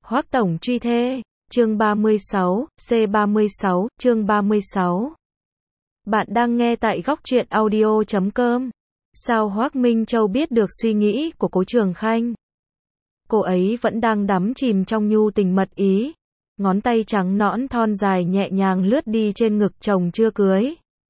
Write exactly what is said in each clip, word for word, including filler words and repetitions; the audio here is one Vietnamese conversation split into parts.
Hoắc tổng truy thê, chương ba mươi sáu, C ba mươi sáu, chương ba mươi sáu. Bạn đang nghe tại góc truyện audio chấm com. Sao Hoắc Minh Châu biết được suy nghĩ của Cố Trường Khanh? Cô ấy vẫn đang đắm chìm trong nhu tình mật ý. Ngón tay trắng nõn thon dài nhẹ nhàng lướt đi trên ngực chồng chưa cưới.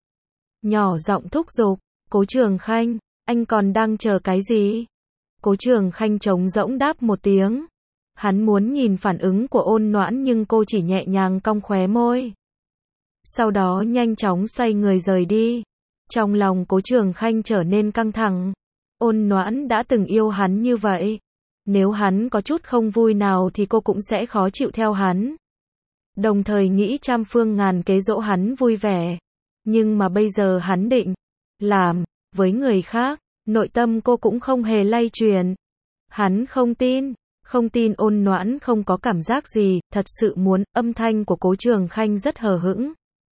Nhỏ giọng thúc giục, Cố Trường Khanh, anh còn đang chờ cái gì? Cố Trường Khanh trống rỗng đáp một tiếng. Hắn muốn nhìn phản ứng của Ôn Noãn nhưng cô chỉ nhẹ nhàng cong khóe môi. Sau đó nhanh chóng xoay người rời đi. Trong lòng Cố Trường Khanh trở nên căng thẳng. Ôn Noãn đã từng yêu hắn như vậy. Nếu hắn có chút không vui nào thì cô cũng sẽ khó chịu theo hắn. Đồng thời nghĩ trăm phương ngàn kế dỗ hắn vui vẻ. Nhưng mà bây giờ hắn định làm với người khác, nội tâm cô cũng không hề lay chuyển. Hắn không tin. Không tin Ôn Noãn không có cảm giác gì, thật sự muốn, âm thanh của Cố Trường Khanh rất hờ hững.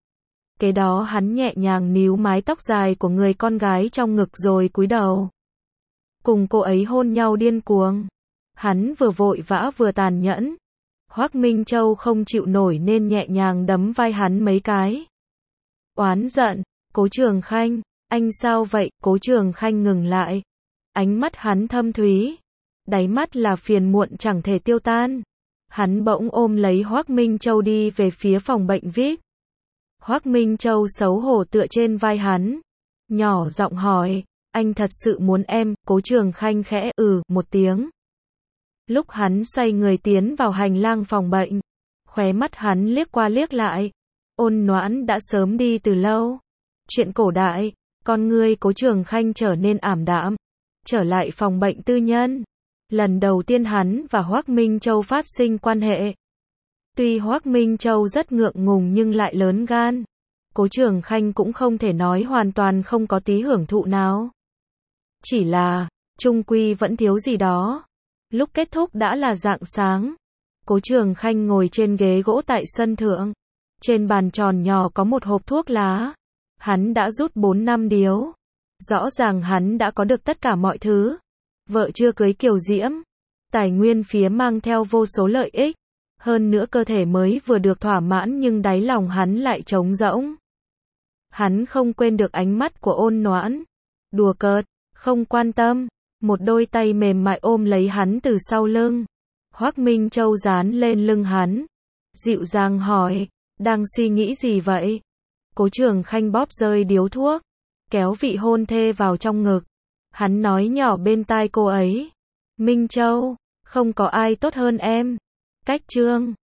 Kế đó hắn nhẹ nhàng níu mái tóc dài của người con gái trong ngực rồi cúi đầu. Cùng cô ấy hôn nhau điên cuồng. Hắn vừa vội vã vừa tàn nhẫn. Hoắc Minh Châu không chịu nổi nên nhẹ nhàng đấm vai hắn mấy cái. Oán giận, Cố Trường Khanh, anh sao vậy? Cố Trường Khanh ngừng lại. Ánh mắt hắn thâm thúy. Đáy mắt là phiền muộn chẳng thể tiêu tan. Hắn bỗng ôm lấy Hoắc Minh Châu đi về phía phòng bệnh vi ai pi. Hoắc Minh Châu xấu hổ tựa trên vai hắn. Nhỏ giọng hỏi, anh thật sự muốn em? Cố Trường Khanh khẽ ừ một tiếng. Lúc hắn xoay người tiến vào hành lang phòng bệnh, khóe mắt hắn liếc qua liếc lại. Ôn Noãn đã sớm đi từ lâu. Chuyện cổ đại, con ngươi Cố Trường Khanh trở nên ảm đạm. Trở lại phòng bệnh tư nhân. Lần đầu tiên hắn và Hoắc Minh Châu phát sinh quan hệ. Tuy Hoắc Minh Châu rất ngượng ngùng nhưng lại lớn gan. Cố Trường Khanh cũng không thể nói hoàn toàn không có tí hưởng thụ nào. Chỉ là, chung quy vẫn thiếu gì đó. Lúc kết thúc đã là rạng sáng. Cố Trường Khanh ngồi trên ghế gỗ tại sân thượng. Trên bàn tròn nhỏ có một hộp thuốc lá. Hắn đã rút bốn năm điếu. Rõ ràng hắn đã có được tất cả mọi thứ. Vợ chưa cưới kiều diễm. Tài nguyên phía mang theo vô số lợi ích. Hơn nữa cơ thể mới vừa được thỏa mãn nhưng đáy lòng hắn lại trống rỗng. Hắn không quên được ánh mắt của Ôn Noãn. Đùa cợt, không quan tâm. Một đôi tay mềm mại ôm lấy hắn từ sau lưng. Hoắc Minh Châu dán lên lưng hắn. Dịu dàng hỏi, đang suy nghĩ gì vậy? Cố Trường Khanh bóp rơi điếu thuốc. Kéo vị hôn thê vào trong ngực. Hắn nói nhỏ bên tai cô ấy. Minh Châu, không có ai tốt hơn em. Cách chương